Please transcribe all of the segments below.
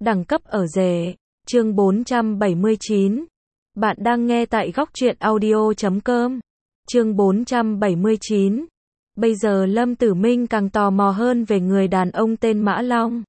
Đẳng cấp ở rể. Chương 479. Bạn đang nghe tại góc truyện audio.com. Chương 479. Bây giờ Lâm Tử Minh càng tò mò hơn về người đàn ông tên Mã Long.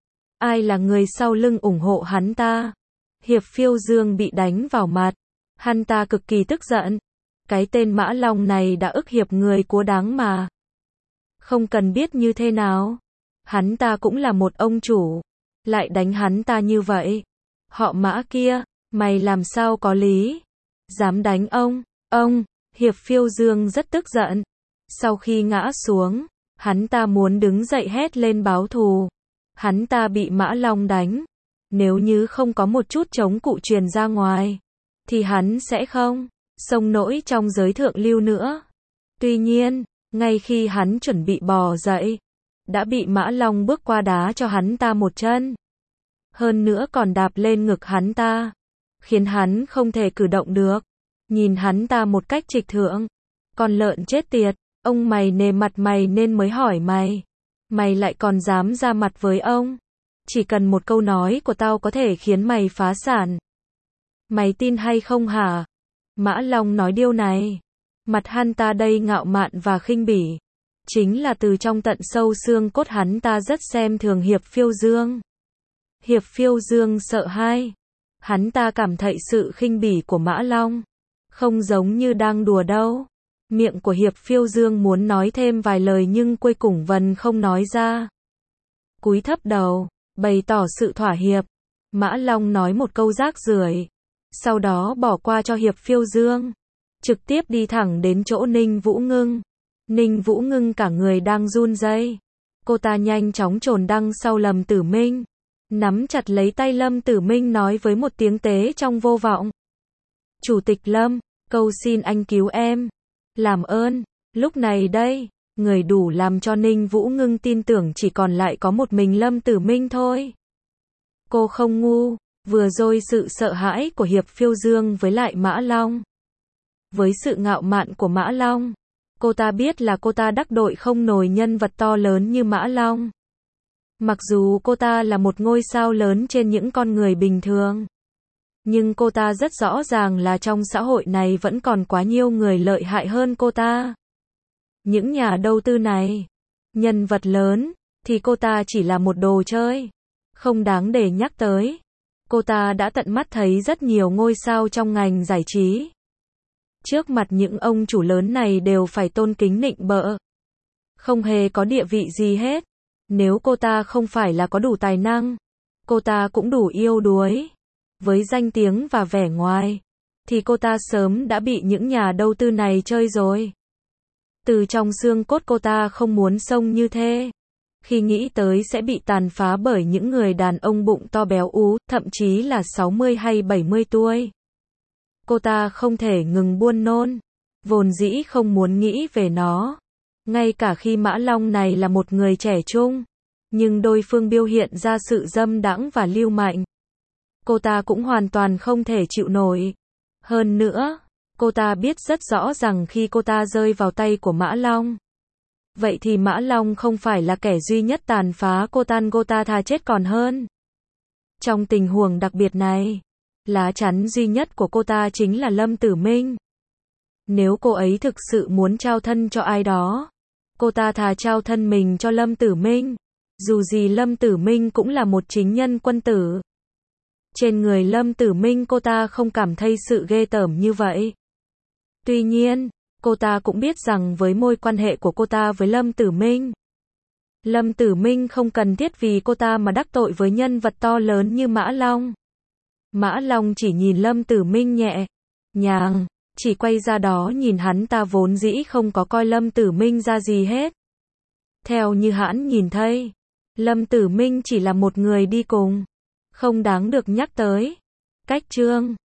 Ai là người sau lưng ủng hộ hắn ta? Hiệp Phiêu Dương bị đánh vào mặt. Hắn ta cực kỳ tức giận. Cái tên Mã Long này đã ức hiếp người quá đáng mà. Không cần biết như thế nào. Hắn ta cũng là một ông chủ. Lại đánh hắn ta như vậy. Họ Mã kia, mày làm sao có lý? Dám đánh ông, Hiệp Phiêu Dương rất tức giận. Sau khi ngã xuống, hắn ta muốn đứng dậy hét lên báo thù. Hắn ta bị Mã Long đánh. Nếu như không có một chút chống cự truyền ra ngoài, thì hắn sẽ không xông nổi trong giới thượng lưu nữa. Tuy nhiên, ngay khi hắn chuẩn bị bò dậy, đã bị Mã Long bước qua đá cho hắn ta một chân. Hơn nữa còn đạp lên ngực hắn ta, khiến hắn không thể cử động được. Nhìn hắn ta một cách trịch thượng. Con lợn chết tiệt, ông mày nề mặt mày nên mới hỏi mày. Mày lại còn dám ra mặt với ông. Chỉ cần một câu nói của tao có thể khiến mày phá sản. Mày tin hay không hả? Mã Long nói điều này. Mặt hắn ta đầy ngạo mạn và khinh bỉ. Chính là từ trong tận sâu xương cốt hắn ta rất xem thường Hiệp Phiêu Dương. Hiệp Phiêu Dương sợ hãi. Hắn ta cảm thấy sự khinh bỉ của Mã Long không giống như đang đùa đâu. Miệng của Hiệp Phiêu Dương muốn nói thêm vài lời nhưng cuối cùng vẫn không nói ra. Cúi thấp đầu, bày tỏ sự thỏa hiệp. Mã Long nói một câu rác rưởi, sau đó bỏ qua cho Hiệp Phiêu Dương, trực tiếp đi thẳng đến chỗ Ninh Vũ Ngưng. Ninh Vũ Ngưng cả người đang run rẩy. Cô ta nhanh chóng chồn đằng sau Lâm Tử Minh, nắm chặt lấy tay Lâm Tử Minh nói với một tiếng tế trong vô vọng. Chủ tịch Lâm, cầu xin anh cứu em. Làm ơn. Lúc này đây, người đủ làm cho Ninh Vũ Ngưng tin tưởng chỉ còn lại có một mình Lâm Tử Minh thôi. Cô không ngu. Vừa rồi sự sợ hãi của Hiệp Phiêu Dương với lại Mã Long. Với sự ngạo mạn của Mã Long, cô ta biết là cô ta đắc tội không nổi nhân vật to lớn như Mã Long. Mặc dù cô ta là một ngôi sao lớn trên những con người bình thường, nhưng cô ta rất rõ ràng là trong xã hội này vẫn còn quá nhiều người lợi hại hơn cô ta. Những nhà đầu tư này, nhân vật lớn, thì cô ta chỉ là một đồ chơi, không đáng để nhắc tới. Cô ta đã tận mắt thấy rất nhiều ngôi sao trong ngành giải trí. Trước mặt những ông chủ lớn này đều phải tôn kính nịnh bợ. Không hề có địa vị gì hết. Nếu cô ta không phải là có đủ tài năng, cô ta cũng đủ yếu đuối, với danh tiếng và vẻ ngoài, thì cô ta sớm đã bị những nhà đầu tư này chơi rồi. Từ trong xương cốt cô ta không muốn xông như thế. Khi nghĩ tới sẽ bị tàn phá bởi những người đàn ông bụng to béo ú, thậm chí là 60 hay 70 tuổi. Cô ta không thể ngừng buồn nôn. Vốn dĩ không muốn nghĩ về nó. Ngay cả khi Mã Long này là một người trẻ trung, nhưng đối phương biểu hiện ra sự dâm đãng và lưu manh, cô ta cũng hoàn toàn không thể chịu nổi. Hơn nữa, cô ta biết rất rõ rằng khi cô ta rơi vào tay của Mã Long, vậy thì Mã Long không phải là kẻ duy nhất tàn phá cô ta thà chết còn hơn. Trong tình huống đặc biệt này, lá chắn duy nhất của cô ta chính là Lâm Tử Minh. Nếu cô ấy thực sự muốn trao thân cho ai đó, cô ta thà trao thân mình cho Lâm Tử Minh. Dù gì Lâm Tử Minh cũng là một chính nhân quân tử. Trên người Lâm Tử Minh cô ta không cảm thấy sự ghê tởm như vậy. Tuy nhiên, cô ta cũng biết rằng với mối quan hệ của cô ta với Lâm Tử Minh, Lâm Tử Minh không cần thiết vì cô ta mà đắc tội với nhân vật to lớn như Mã Long. Mã Long chỉ nhìn Lâm Tử Minh nhẹ nhàng, chỉ quay ra đó nhìn hắn ta vốn dĩ không có coi Lâm Tử Minh ra gì hết. Theo như hắn nhìn thấy, Lâm Tử Minh chỉ là một người đi cùng, không đáng được nhắc tới. Cách chương